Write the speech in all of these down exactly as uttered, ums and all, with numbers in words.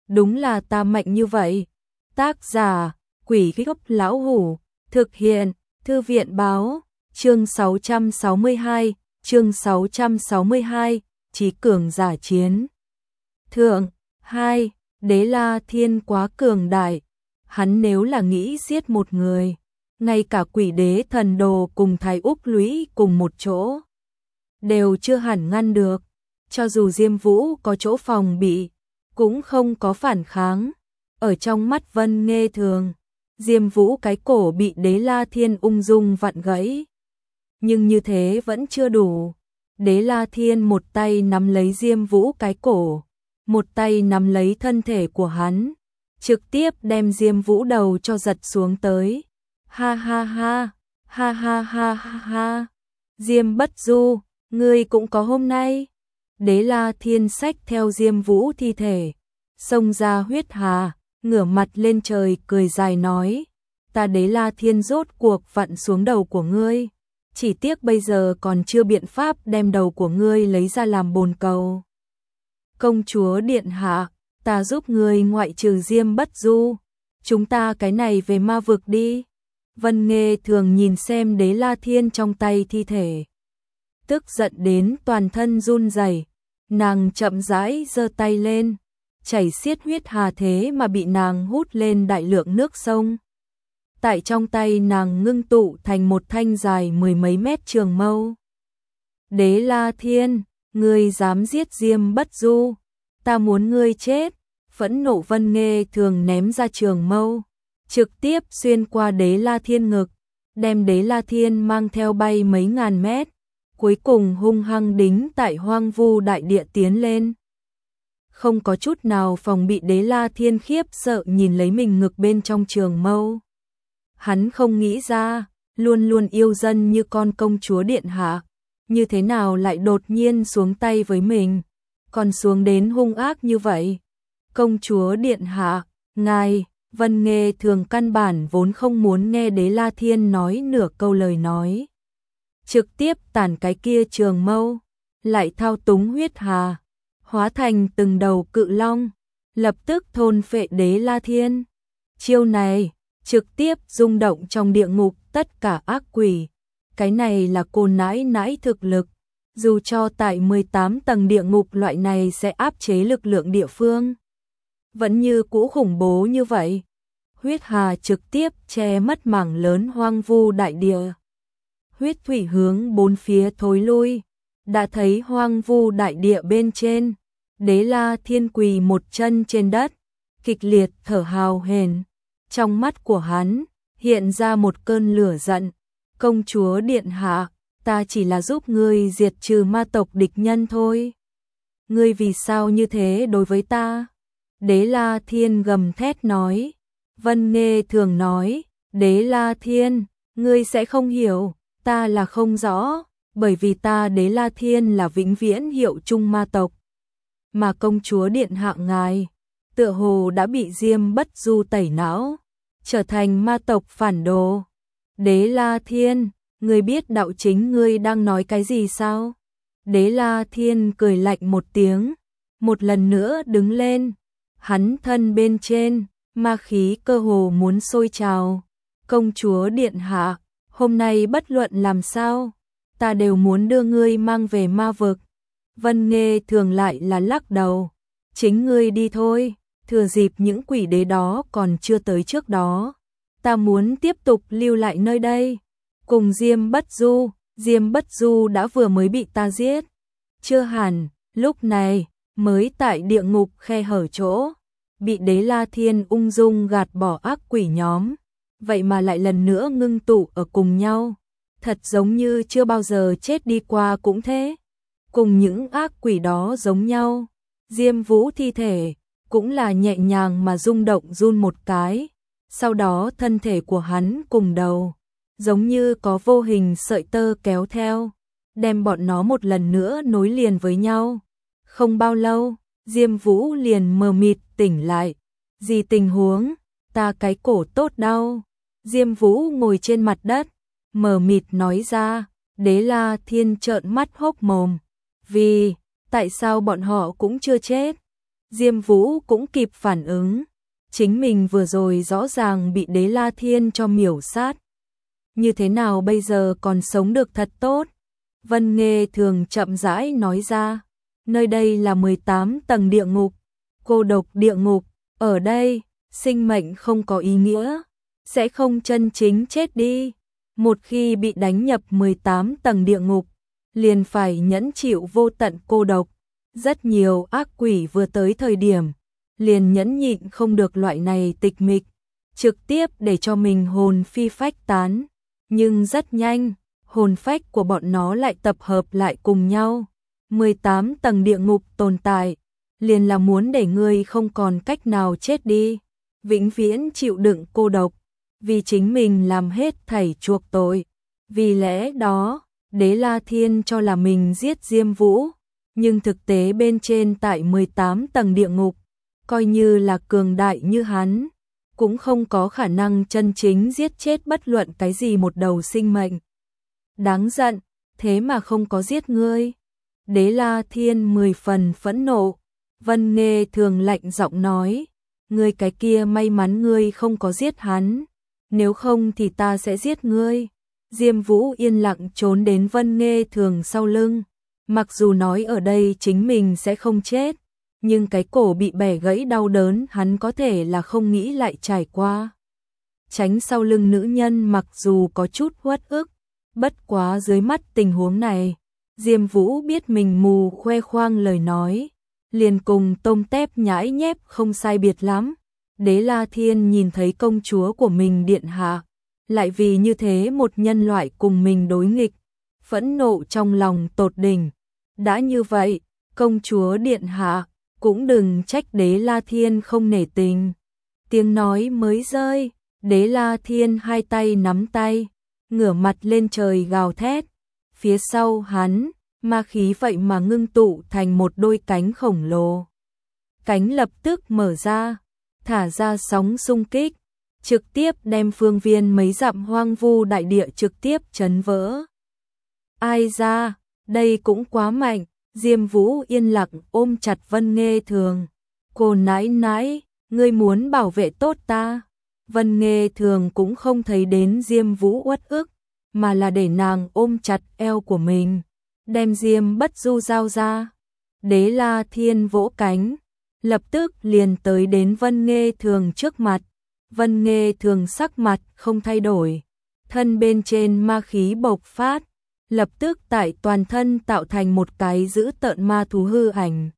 đúng là ta mạnh như vậy. Tác giả, Quỷ Gốc Lão Hủ, thực hiện, Thư viện Báo, chương sáu trăm sáu mươi hai, chương sáu trăm sáu mươi hai, Chí cường giả chiến. Thượng, hai, Đế La Thiên quá cường đại, hắn nếu là nghĩ giết một người, ngay cả Quỷ Đế Thần Đồ cùng Thái Úc Lũy cùng một chỗ, đều chưa hẳn ngăn được, cho dù Diêm Vũ có chỗ phòng bị, cũng không có phản kháng. Ở trong mắt Vân Nghê Thường, Diêm Vũ cái cổ bị Đế La Thiên ung dung vặn gãy. Nhưng như thế vẫn chưa đủ. Đế La Thiên một tay nắm lấy Diêm Vũ cái cổ, một tay nắm lấy thân thể của hắn, trực tiếp đem Diêm Vũ đầu cho giật xuống tới. Ha ha ha, ha ha ha ha ha. Diêm Bất Du, ngươi cũng có hôm nay. Đế La Thiên xách theo Diêm Vũ thi thể, xông ra huyết hà, ngửa mặt lên trời cười dài nói, ta Đế La Thiên rốt cuộc vặn xuống đầu của ngươi, chỉ tiếc bây giờ còn chưa biện pháp đem đầu của ngươi lấy ra làm bồn cầu. Công chúa điện hạ, ta giúp ngươi ngoại trừ Diêm Bất Du, chúng ta cái này về ma vực đi. Vân Nghê Thường nhìn xem Đế La Thiên trong tay thi thể, tức giận đến toàn thân run rẩy, nàng chậm rãi giơ tay lên, chảy xiết huyết hà thế mà bị nàng hút lên đại lượng nước sông. Tại trong tay nàng ngưng tụ thành một thanh dài mười mấy mét trường mâu. Đế La Thiên, ngươi dám giết Diêm Bất Du, ta muốn ngươi chết. Phẫn nộ Vân Nghê Thường ném ra trường mâu, trực tiếp xuyên qua Đế La Thiên ngực, đem Đế La Thiên mang theo bay mấy ngàn mét, cuối cùng hung hăng đính tại hoang vu đại địa tiến lên. Không có chút nào phòng bị, Đế La Thiên khiếp sợ nhìn lấy mình ngực bên trong trường mâu. Hắn không nghĩ ra, luôn luôn yêu dân như con công chúa điện hạ, như thế nào lại đột nhiên xuống tay với mình, còn xuống đến hung ác như vậy. Công chúa điện hạ, ngài, Vân Nghê Thường căn bản vốn không muốn nghe Đế La Thiên nói nửa câu lời nói. Trực tiếp tản cái kia trường mâu, lại thao túng huyết hà, hóa thành từng đầu cự long, lập tức thôn phệ Đế La Thiên. Chiêu này, trực tiếp rung động trong địa ngục tất cả ác quỷ. Cái này là cô nãi nãi thực lực, dù cho tại mười tám tầng địa ngục loại này sẽ áp chế lực lượng địa phương, vẫn như cũ khủng bố như vậy. Huyết hà trực tiếp che mất mảng lớn hoang vu đại địa. Huyết thủy hướng bốn phía thối lui, đã thấy hoang vu đại địa bên trên, Đế La Thiên quỳ một chân trên đất, kịch liệt thở hào hển. Trong mắt của hắn hiện ra một cơn lửa giận. Công chúa điện hạ, ta chỉ là giúp ngươi diệt trừ ma tộc địch nhân thôi. Ngươi vì sao như thế đối với ta? Đế La Thiên gầm thét nói. Vân Nghê Thường nói, Đế La Thiên, ngươi sẽ không hiểu, ta là không rõ, bởi vì ta Đế La Thiên là vĩnh viễn hiệu chung ma tộc. Mà công chúa điện hạ ngài, tựa hồ đã bị Diêm Bất Du tẩy não, trở thành ma tộc phản đồ. Đế La Thiên, ngươi biết đạo chính ngươi đang nói cái gì sao? Đế La Thiên cười lạnh một tiếng, một lần nữa đứng lên, hắn thân bên trên, ma khí cơ hồ muốn sôi trào. Công chúa điện hạ, hôm nay bất luận làm sao, ta đều muốn đưa ngươi mang về ma vực. Vân Nghê Thường lại là lắc đầu, chính ngươi đi thôi, thừa dịp những quỷ đế đó còn chưa tới trước đó, ta muốn tiếp tục lưu lại nơi đây, cùng Diêm Bất Du. Diêm Bất Du đã vừa mới bị ta giết, chưa hẳn, lúc này mới tại địa ngục khe hở chỗ, bị Đế La Thiên ung dung gạt bỏ ác quỷ nhóm, vậy mà lại lần nữa ngưng tụ ở cùng nhau, thật giống như chưa bao giờ chết đi qua cũng thế. Cùng những ác quỷ đó giống nhau, Diêm Vũ thi thể cũng là nhẹ nhàng mà rung động run một cái, sau đó thân thể của hắn cùng đầu, giống như có vô hình sợi tơ kéo theo, đem bọn nó một lần nữa nối liền với nhau. Không bao lâu, Diêm Vũ liền mờ mịt tỉnh lại. Gì tình huống? Ta cái cổ tốt đau. Diêm Vũ ngồi trên mặt đất, mờ mịt nói ra. Đế La Thiên trợn mắt hốc mồm. Vì, tại sao bọn họ cũng chưa chết? Diêm Vũ cũng kịp phản ứng, chính mình vừa rồi rõ ràng bị Đế La Thiên cho miểu sát. Như thế nào bây giờ còn sống được thật tốt? Vân Nghê Thường chậm rãi nói ra, nơi đây là mười tám tầng địa ngục, cô độc địa ngục, ở đây, sinh mệnh không có ý nghĩa, sẽ không chân chính chết đi. Một khi bị đánh nhập mười tám tầng địa ngục, liền phải nhẫn chịu vô tận cô độc. Rất nhiều ác quỷ vừa tới thời điểm, liền nhẫn nhịn không được loại này tịch mịch, trực tiếp để cho mình hồn phi phách tán. Nhưng rất nhanh, hồn phách của bọn nó lại tập hợp lại cùng nhau. mười tám tầng địa ngục tồn tại, liền là muốn để ngươi không còn cách nào chết đi, vĩnh viễn chịu đựng cô độc, vì chính mình làm hết thảy chuộc tội. Vì lẽ đó, Đế La Thiên cho là mình giết Diêm Vũ, nhưng thực tế bên trên tại mười tám tầng địa ngục, coi như là cường đại như hắn, cũng không có khả năng chân chính giết chết bất luận cái gì một đầu sinh mệnh. Đáng giận, thế mà không có giết ngươi. Đế La Thiên mười phần phẫn nộ. Vân Nghê Thường lạnh giọng nói, ngươi cái kia may mắn ngươi không có giết hắn, nếu không thì ta sẽ giết ngươi. Diêm Vũ yên lặng trốn đến Vân Nghê Thường sau lưng, mặc dù nói ở đây chính mình sẽ không chết, nhưng cái cổ bị bẻ gãy đau đớn hắn có thể là không nghĩ lại trải qua. Tránh sau lưng nữ nhân mặc dù có chút uất ức, bất quá dưới mắt tình huống này, Diêm Vũ biết mình mù khoe khoang lời nói, liền cùng tôm tép nhãi nhép không sai biệt lắm. Đế La Thiên nhìn thấy công chúa của mình điện hạ, lại vì như thế một nhân loại cùng mình đối nghịch, phẫn nộ trong lòng tột đỉnh. Đã như vậy, công chúa điện hạ, cũng đừng trách Đế La Thiên không nể tình. Tiếng nói mới rơi, Đế La Thiên hai tay nắm tay, ngửa mặt lên trời gào thét. Phía sau hắn, ma khí vậy mà ngưng tụ thành một đôi cánh khổng lồ. Cánh lập tức mở ra, thả ra sóng xung kích, trực tiếp đem phương viên mấy dặm hoang vu đại địa trực tiếp chấn vỡ. Ai ra, đây cũng quá mạnh. Diêm Vũ yên lặng ôm chặt Vân Nghê Thường. Cô nãi nãi, ngươi muốn bảo vệ tốt ta. Vân Nghê Thường cũng không thấy đến Diêm Vũ uất ức, mà là để nàng ôm chặt eo của mình, đem Diêm Bất Du giao ra. Đế La Thiên vỗ cánh, lập tức liền tới đến Vân Nghê Thường trước mặt. Vân Nghê Thường sắc mặt không thay đổi, thân bên trên ma khí bộc phát, lập tức tại toàn thân tạo thành một cái dữ tợn ma thú hư ảnh.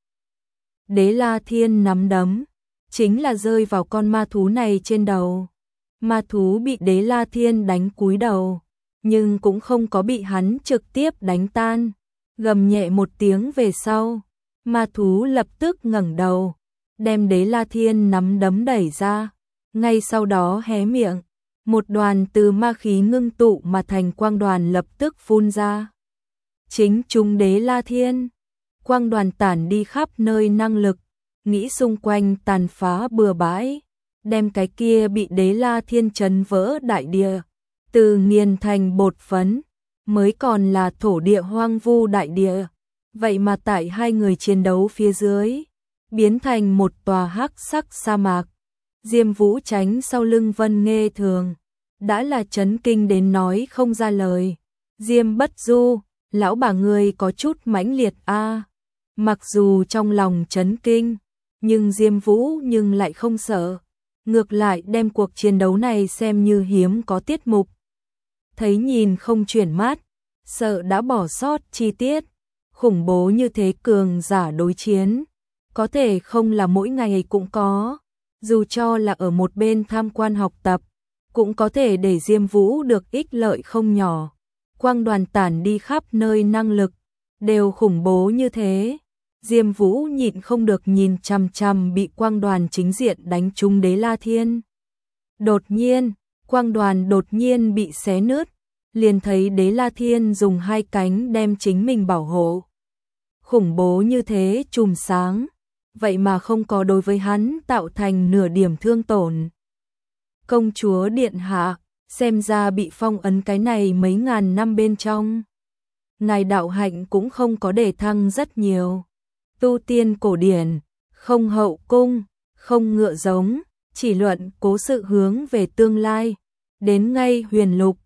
Đế La Thiên nắm đấm, chính là rơi vào con ma thú này trên đầu. Ma thú bị Đế La Thiên đánh cúi đầu, nhưng cũng không có bị hắn trực tiếp đánh tan. Gầm nhẹ một tiếng về sau, ma thú lập tức ngẩng đầu, đem Đế La Thiên nắm đấm đẩy ra, ngay sau đó hé miệng. Một đoàn từ ma khí ngưng tụ mà thành quang đoàn lập tức phun ra. Chính chúng Đế La Thiên. Quang đoàn tản đi khắp nơi năng lực, nghĩ xung quanh tàn phá bừa bãi, đem cái kia bị Đế La Thiên chấn vỡ đại địa, từ nghiền thành bột phấn, mới còn là thổ địa hoang vu đại địa. Vậy mà tại hai người chiến đấu phía dưới, biến thành một tòa hắc sắc sa mạc. Diêm Vũ tránh sau lưng Vân Nghê Thường, đã là chấn kinh đến nói không ra lời. Diêm Bất Du, lão bà ngươi có chút mãnh liệt a. Mặc dù trong lòng chấn kinh, nhưng Diêm Vũ nhưng lại không sợ, ngược lại đem cuộc chiến đấu này xem như hiếm có tiết mục. Thấy nhìn không chuyển mắt, sợ đã bỏ sót chi tiết, khủng bố như thế cường giả đối chiến, có thể không là mỗi ngày cũng có. Dù cho là ở một bên tham quan học tập, cũng có thể để Diêm Vũ được ích lợi không nhỏ. Quang đoàn tản đi khắp nơi năng lực, đều khủng bố như thế. Diêm Vũ nhịn không được nhìn chằm chằm bị quang đoàn chính diện đánh trúng Đế La Thiên. Đột nhiên, quang đoàn đột nhiên bị xé nứt, liền thấy Đế La Thiên dùng hai cánh đem chính mình bảo hộ. Khủng bố như thế chùm sáng, vậy mà không có đối với hắn tạo thành nửa điểm thương tổn. Công chúa điện hạ, xem ra bị phong ấn cái này mấy ngàn năm bên trong, ngài đạo hạnh cũng không có để thăng rất nhiều. Tu tiên cổ điển, không hậu cung, không ngựa giống, chỉ luận cố sự hướng về tương lai. Đến ngay huyền lục,